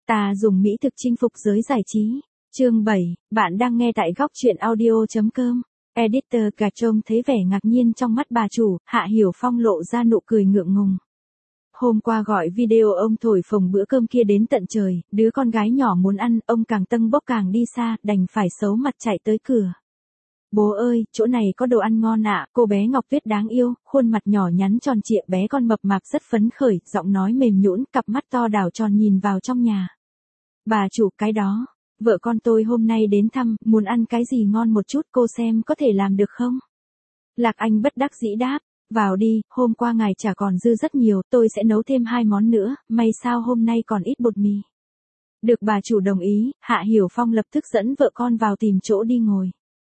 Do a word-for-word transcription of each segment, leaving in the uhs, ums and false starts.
Ta dùng mỹ thực chinh phục giới giải trí. Chương bảy, bạn đang nghe tại góc truyện audio.com. Editor gà trông thấy vẻ ngạc nhiên trong mắt bà chủ, Hạ Hiểu Phong lộ ra nụ cười ngượng ngùng. Hôm qua gọi video ông thổi phồng bữa cơm kia đến tận trời, đứa con gái nhỏ muốn ăn, ông càng tâng bốc càng đi xa, đành phải xấu mặt chạy tới cửa. Bố ơi, chỗ này có đồ ăn ngon ạ, cô bé Ngọc Tuyết đáng yêu, khuôn mặt nhỏ nhắn tròn trịa, bé con mập mạp rất phấn khởi, giọng nói mềm nhũn, cặp mắt to đảo tròn nhìn vào trong nhà. Bà chủ, cái đó, vợ con tôi hôm nay đến thăm, muốn ăn cái gì ngon một chút, cô xem có thể làm được không? Lạc Anh bất đắc dĩ đáp, vào đi, hôm qua ngài chả còn dư rất nhiều, tôi sẽ nấu thêm hai món nữa, may sao hôm nay còn ít bột mì. Được bà chủ đồng ý, Hạ Hiểu Phong lập tức dẫn vợ con vào tìm chỗ đi ngồi.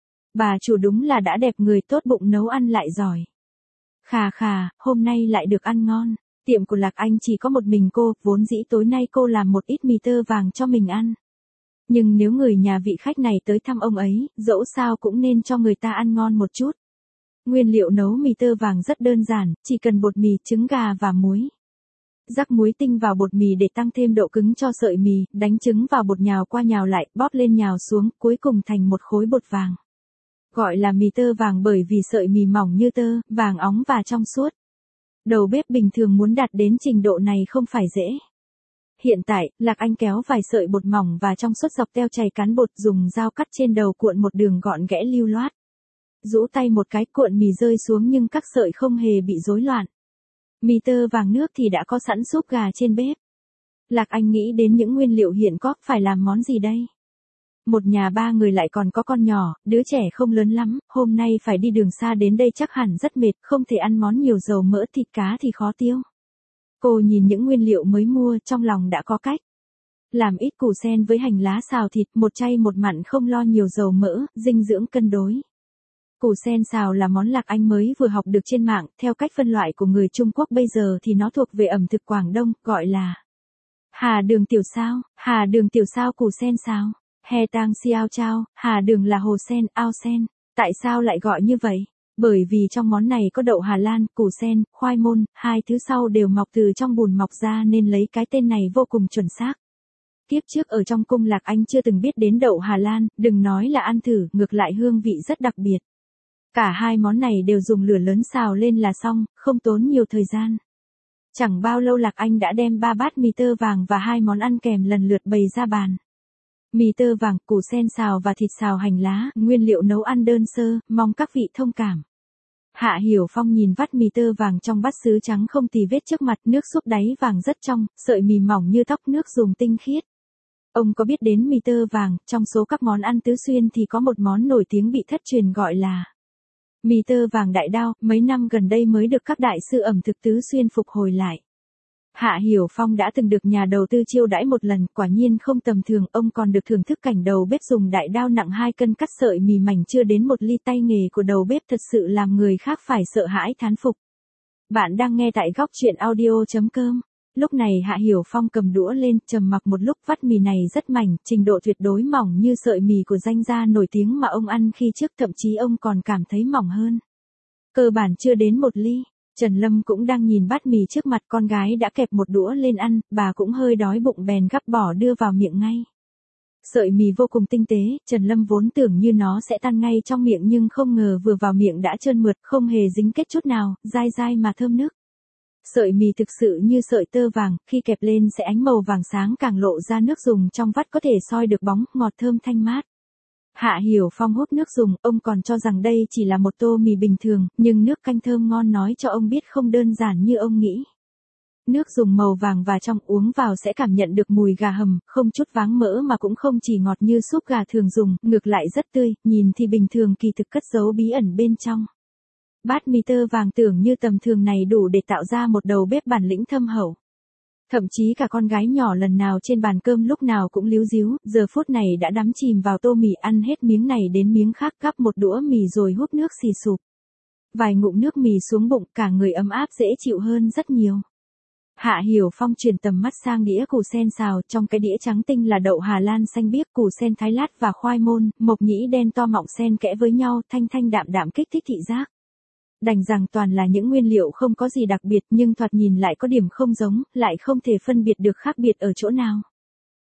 Bà chủ đúng là đã đẹp người, tốt bụng, nấu ăn lại giỏi. Khà khà, hôm nay lại được ăn ngon. Tiệm của Lạc Anh chỉ có một mình cô, vốn dĩ tối nay cô làm một ít mì tơ vàng cho mình ăn. Nhưng nếu người nhà vị khách này tới thăm ông ấy, dẫu sao cũng nên cho người ta ăn ngon một chút. Nguyên liệu nấu mì tơ vàng rất đơn giản, chỉ cần bột mì, trứng gà và muối. Rắc muối tinh vào bột mì để tăng thêm độ cứng cho sợi mì, đánh trứng vào bột nhào qua nhào lại, bóp lên nhào xuống, cuối cùng thành một khối bột vàng. Gọi là mì tơ vàng bởi vì sợi mì mỏng như tơ, vàng óng và trong suốt. Đầu bếp bình thường muốn đạt đến trình độ này không phải dễ. Hiện tại, Lạc Anh kéo vài sợi bột mỏng và trong suốt dọc theo chày cán bột, dùng dao cắt trên đầu cuộn một đường gọn ghẽ lưu loát. Rũ tay một cái, cuộn mì rơi xuống nhưng các sợi không hề bị rối loạn. Mì tơ vàng nước thì đã có sẵn súp gà trên bếp. Lạc Anh nghĩ đến những nguyên liệu hiện có, phải làm món gì đây? Một nhà ba người lại còn có con nhỏ, đứa trẻ không lớn lắm, hôm nay phải đi đường xa đến đây chắc hẳn rất mệt, không thể ăn món nhiều dầu mỡ, thịt cá thì khó tiêu. Cô nhìn những nguyên liệu mới mua, trong lòng đã có cách. Làm ít củ sen với hành lá xào thịt, một chay một mặn, không lo nhiều dầu mỡ, dinh dưỡng cân đối. Củ sen xào là món Lạc Anh mới vừa học được trên mạng, theo cách phân loại của người Trung Quốc bây giờ thì nó thuộc về ẩm thực Quảng Đông, gọi là Hà đường tiểu sao, Hà đường tiểu sao củ sen xào. He tang xiao chao, Hà đường là hồ sen, ao sen. Tại sao lại gọi như vậy? Bởi vì trong món này có đậu Hà Lan, củ sen, khoai môn, hai thứ sau đều mọc từ trong bùn mọc ra nên lấy cái tên này vô cùng chuẩn xác. Kiếp trước ở trong cung Lạc Anh chưa từng biết đến đậu Hà Lan, đừng nói là ăn thử, ngược lại hương vị rất đặc biệt. Cả hai món này đều dùng lửa lớn xào lên là xong, không tốn nhiều thời gian. Chẳng bao lâu Lạc Anh đã đem ba bát mì tơ vàng và hai món ăn kèm lần lượt bày ra bàn. Mì tơ vàng, củ sen xào và thịt xào hành lá, nguyên liệu nấu ăn đơn sơ, mong các vị thông cảm. Hạ Hiểu Phong nhìn vắt mì tơ vàng trong bát sứ trắng không tì vết trước mặt, nước súp đáy vàng rất trong, sợi mì mỏng như tóc, nước dùng tinh khiết. Ông có biết đến mì tơ vàng, trong số các món ăn tứ xuyên thì có một món nổi tiếng bị thất truyền gọi là mì tơ vàng đại đao, mấy năm gần đây mới được các đại sư ẩm thực tứ xuyên phục hồi lại. Hạ Hiểu Phong đã từng được nhà đầu tư chiêu đãi một lần, quả nhiên không tầm thường, ông còn được thưởng thức cảnh đầu bếp dùng đại đao nặng hai cân cắt sợi mì mảnh chưa đến một ly, tay nghề của đầu bếp thật sự làm người khác phải sợ hãi thán phục. Bạn đang nghe tại góc truyện audio.com. Lúc này Hạ Hiểu Phong cầm đũa lên, trầm mặc một lúc, vắt mì này rất mảnh, trình độ tuyệt đối mỏng như sợi mì của danh gia nổi tiếng mà ông ăn khi trước, thậm chí ông còn cảm thấy mỏng hơn. Cơ bản chưa đến một ly. Trần Lâm cũng đang nhìn bát mì trước mặt, con gái đã kẹp một đũa lên ăn, bà cũng hơi đói bụng bèn gắp bỏ đưa vào miệng ngay. Sợi mì vô cùng tinh tế, Trần Lâm vốn tưởng như nó sẽ tan ngay trong miệng nhưng không ngờ vừa vào miệng đã trơn mượt, không hề dính kết chút nào, dai dai mà thơm nức. Sợi mì thực sự như sợi tơ vàng, khi kẹp lên sẽ ánh màu vàng sáng, càng lộ ra nước dùng trong vắt có thể soi được bóng, ngọt thơm thanh mát. Hạ Hiểu Phong húp nước dùng, ông còn cho rằng đây chỉ là một tô mì bình thường, nhưng nước canh thơm ngon nói cho ông biết không đơn giản như ông nghĩ. Nước dùng màu vàng và trong, uống vào sẽ cảm nhận được mùi gà hầm, không chút váng mỡ mà cũng không chỉ ngọt như súp gà thường dùng, ngược lại rất tươi, nhìn thì bình thường kỳ thực cất giấu bí ẩn bên trong. Bát mì tơ vàng tưởng như tầm thường này đủ để tạo ra một đầu bếp bản lĩnh thâm hậu. Thậm chí cả con gái nhỏ lần nào trên bàn cơm lúc nào cũng líu ríu, giờ phút này đã đắm chìm vào tô mì, ăn hết miếng này đến miếng khác, gắp một đũa mì rồi húp nước xì sụp. Vài ngụm nước mì xuống bụng, cả người ấm áp dễ chịu hơn rất nhiều. Hạ Hiểu Phong chuyển tầm mắt sang đĩa củ sen xào, trong cái đĩa trắng tinh là đậu Hà Lan xanh biếc, củ sen thái lát và khoai môn, mộc nhĩ đen to mọng xen kẽ với nhau, thanh thanh đạm đạm kích thích thị giác. Đành rằng toàn là những nguyên liệu không có gì đặc biệt nhưng thoạt nhìn lại có điểm không giống, lại không thể phân biệt được khác biệt ở chỗ nào.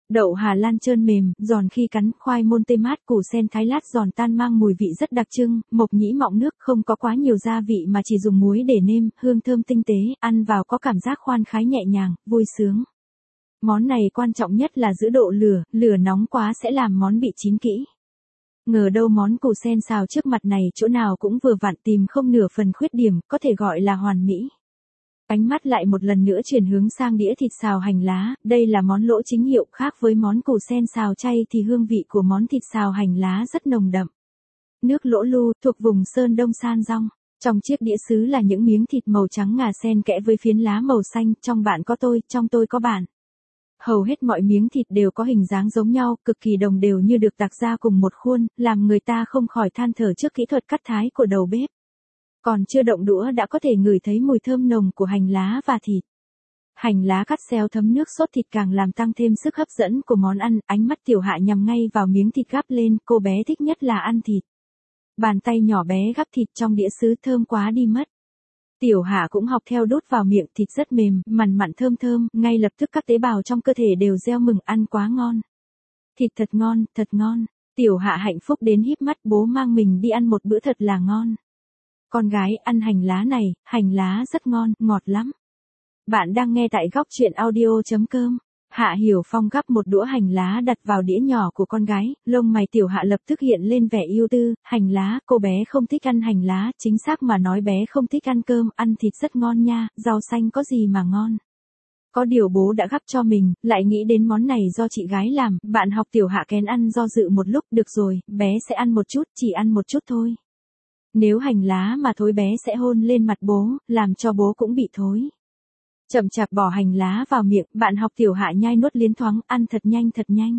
Đậu Hà Lan trơn mềm, giòn khi cắn, khoai môn tây mát, củ sen thái lát giòn tan mang mùi vị rất đặc trưng, mộc nhĩ mọng nước, không có quá nhiều gia vị mà chỉ dùng muối để nêm, hương thơm tinh tế, ăn vào có cảm giác khoan khái nhẹ nhàng, vui sướng. Món này quan trọng nhất là giữ độ lửa, lửa nóng quá sẽ làm món bị chín kỹ. Ngờ đâu món củ sen xào trước mặt này chỗ nào cũng vừa vặn, tìm không nửa phần khuyết điểm, có thể gọi là hoàn mỹ. Ánh mắt lại một lần nữa chuyển hướng sang đĩa thịt xào hành lá, đây là món lỗ chính hiệu, khác với món củ sen xào chay thì hương vị của món thịt xào hành lá rất nồng đậm. Nước lỗ lu, thuộc vùng Sơn Đông San Rong. Trong chiếc đĩa sứ là những miếng thịt màu trắng ngà xen kẽ với phiến lá màu xanh, trong bạn có tôi, trong tôi có bạn. Hầu hết mọi miếng thịt đều có hình dáng giống nhau, cực kỳ đồng đều như được tạc ra cùng một khuôn, làm người ta không khỏi than thở trước kỹ thuật cắt thái của đầu bếp. Còn chưa động đũa đã có thể ngửi thấy mùi thơm nồng của hành lá và thịt. Hành lá cắt xéo thấm nước sốt thịt càng làm tăng thêm sức hấp dẫn của món ăn, ánh mắt Tiểu Hạ nhằm ngay vào miếng thịt gắp lên, cô bé thích nhất là ăn thịt. Bàn tay nhỏ bé gắp thịt trong đĩa sứ thơm quá đi mất. Tiểu Hạ cũng học theo đút vào miệng, thịt rất mềm, mặn mặn thơm thơm, ngay lập tức các tế bào trong cơ thể đều reo mừng, ăn quá ngon. Thịt thật ngon, thật ngon. Tiểu Hạ hạnh phúc đến híp mắt, bố mang mình đi ăn một bữa thật là ngon. Con gái ăn hành lá này, hành lá rất ngon, ngọt lắm. Bạn đang nghe tại góc truyện audio chấm com. Hạ Hiểu Phong gắp một đũa hành lá đặt vào đĩa nhỏ của con gái, lông mày Tiểu Hạ lập tức hiện lên vẻ ưu tư, hành lá, cô bé không thích ăn hành lá, chính xác mà nói bé không thích ăn cơm, ăn thịt rất ngon nha, rau xanh có gì mà ngon. Có điều bố đã gắp cho mình, lại nghĩ đến món này do chị gái làm, bạn học Tiểu Hạ kén ăn do dự một lúc, được rồi, bé sẽ ăn một chút, chỉ ăn một chút thôi. Nếu hành lá mà thối bé sẽ hôn lên mặt bố, làm cho bố cũng bị thối. Chậm chạp bỏ hành lá vào miệng, bạn học Tiểu Hạ nhai nuốt liến thoáng, ăn thật nhanh thật nhanh.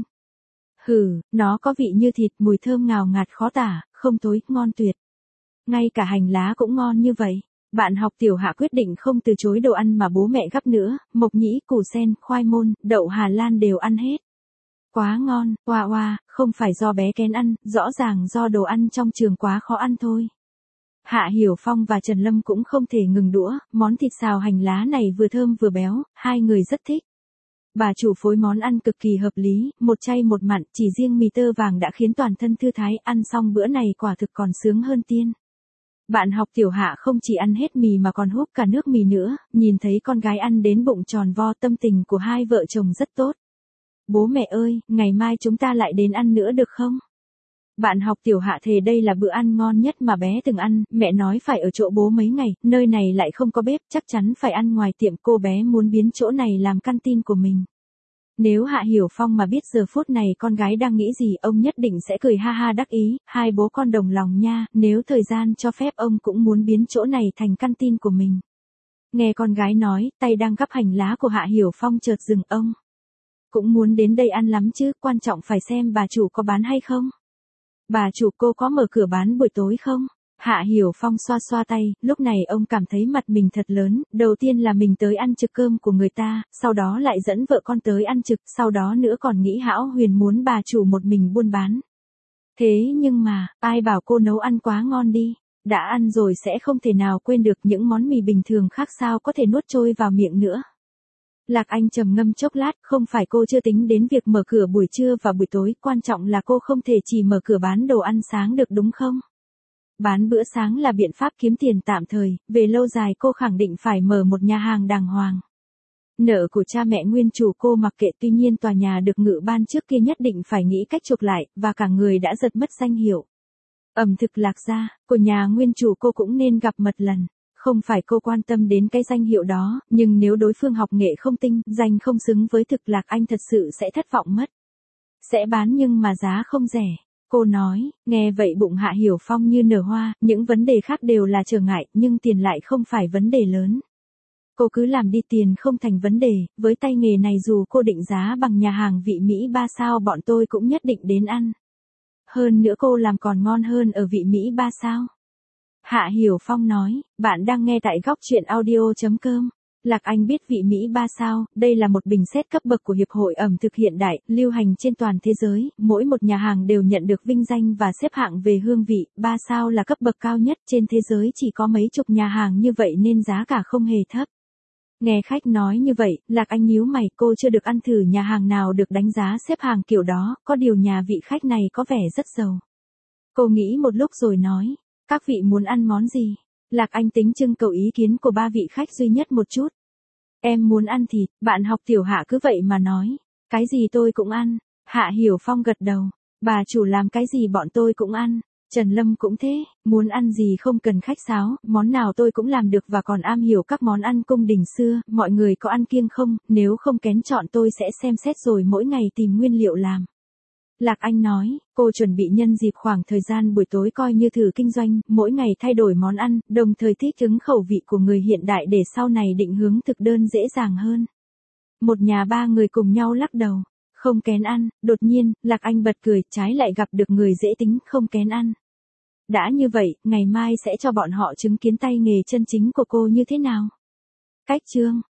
Hừ, nó có vị như thịt, mùi thơm ngào ngạt khó tả, không thối, ngon tuyệt. Ngay cả hành lá cũng ngon như vậy. Bạn học Tiểu Hạ quyết định không từ chối đồ ăn mà bố mẹ gắp nữa, mộc nhĩ, củ sen, khoai môn, đậu Hà Lan đều ăn hết. Quá ngon, oa oa, không phải do bé kén ăn, rõ ràng do đồ ăn trong trường quá khó ăn thôi. Hạ Hiểu Phong và Trần Lâm cũng không thể ngừng đũa, món thịt xào hành lá này vừa thơm vừa béo, hai người rất thích. Bà chủ phối món ăn cực kỳ hợp lý, một chay một mặn, chỉ riêng mì tơ vàng đã khiến toàn thân thư thái, ăn xong bữa này quả thực còn sướng hơn tiên. Bạn học Tiểu Hạ không chỉ ăn hết mì mà còn húp cả nước mì nữa, nhìn thấy con gái ăn đến bụng tròn vo, tâm tình của hai vợ chồng rất tốt. Bố mẹ ơi, ngày mai chúng ta lại đến ăn nữa được không? Bạn học Tiểu Hạ thề đây là bữa ăn ngon nhất mà bé từng ăn, mẹ nói phải ở chỗ bố mấy ngày, nơi này lại không có bếp, chắc chắn phải ăn ngoài tiệm, cô bé muốn biến chỗ này làm căn tin của mình. Nếu Hạ Hiểu Phong mà biết giờ phút này con gái đang nghĩ gì, ông nhất định sẽ cười ha ha đắc ý, hai bố con đồng lòng nha, nếu thời gian cho phép ông cũng muốn biến chỗ này thành căn tin của mình. Nghe con gái nói, tay đang gắp hành lá của Hạ Hiểu Phong chợt dừng, ông cũng muốn đến đây ăn lắm chứ, quan trọng phải xem bà chủ có bán hay không. Bà chủ, cô có mở cửa bán buổi tối không? Hạ Hiểu Phong xoa xoa tay, lúc này ông cảm thấy mặt mình thật lớn, đầu tiên là mình tới ăn trực cơm của người ta, sau đó lại dẫn vợ con tới ăn trực, sau đó nữa còn nghĩ Hão Huyền muốn bà chủ một mình buôn bán. Thế nhưng mà, ai bảo cô nấu ăn quá ngon đi, đã ăn rồi sẽ không thể nào quên được, những món mì bình thường khác sao có thể nuốt trôi vào miệng nữa. Lạc Anh trầm ngâm chốc lát, không phải cô chưa tính đến việc mở cửa buổi trưa và buổi tối, quan trọng là cô không thể chỉ mở cửa bán đồ ăn sáng được đúng không? Bán bữa sáng là biện pháp kiếm tiền tạm thời, về lâu dài cô khẳng định phải mở một nhà hàng đàng hoàng. Nợ của cha mẹ nguyên chủ cô mặc kệ, tuy nhiên tòa nhà được ngự ban trước kia nhất định phải nghĩ cách chuộc lại, và cả người đã giật mất danh hiệu ẩm thực Lạc gia, của nhà nguyên chủ cô cũng nên gặp mật lần. Không phải cô quan tâm đến cái danh hiệu đó, nhưng nếu đối phương học nghệ không tinh, danh không xứng với thực, Lạc Anh thật sự sẽ thất vọng mất. Sẽ bán nhưng mà giá không rẻ. Cô nói, nghe vậy bụng Hạ Hiểu Phong như nở hoa, những vấn đề khác đều là trở ngại, nhưng tiền lại không phải vấn đề lớn. Cô cứ làm đi, tiền không thành vấn đề, với tay nghề này dù cô định giá bằng nhà hàng vị Mỹ ba sao bọn tôi cũng nhất định đến ăn. Hơn nữa cô làm còn ngon hơn ở vị Mỹ ba sao. Hạ Hiểu Phong nói, bạn đang nghe tại góc truyện audio chấm com. Lạc Anh biết vị Mỹ ba sao, đây là một bình xét cấp bậc của Hiệp hội ẩm thực hiện đại, lưu hành trên toàn thế giới, mỗi một nhà hàng đều nhận được vinh danh và xếp hạng về hương vị, ba sao là cấp bậc cao nhất, trên thế giới chỉ có mấy chục nhà hàng như vậy nên giá cả không hề thấp. Nghe khách nói như vậy, Lạc Anh nhíu mày, cô chưa được ăn thử nhà hàng nào được đánh giá xếp hàng kiểu đó, có điều nhà vị khách này có vẻ rất giàu. Cô nghĩ một lúc rồi nói, các vị muốn ăn món gì? Lạc Anh tính trưng cầu ý kiến của ba vị khách duy nhất một chút. Em muốn ăn thịt, bạn học tiểu Hạ cứ vậy mà nói, cái gì tôi cũng ăn. Hạ Hiểu Phong gật đầu, bà chủ làm cái gì bọn tôi cũng ăn. Trần Lâm cũng thế, muốn ăn gì không cần khách sáo, món nào tôi cũng làm được và còn am hiểu các món ăn cung đình xưa, mọi người có ăn kiêng không, nếu không kén chọn tôi sẽ xem xét rồi mỗi ngày tìm nguyên liệu làm. Lạc Anh nói, cô chuẩn bị nhân dịp khoảng thời gian buổi tối coi như thử kinh doanh, mỗi ngày thay đổi món ăn, đồng thời thích ứng khẩu vị của người hiện đại để sau này định hướng thực đơn dễ dàng hơn. Một nhà ba người cùng nhau lắc đầu, không kén ăn, đột nhiên, Lạc Anh bật cười, trái lại gặp được người dễ tính, không kén ăn. Đã như vậy, ngày mai sẽ cho bọn họ chứng kiến tay nghề chân chính của cô như thế nào. Cách chương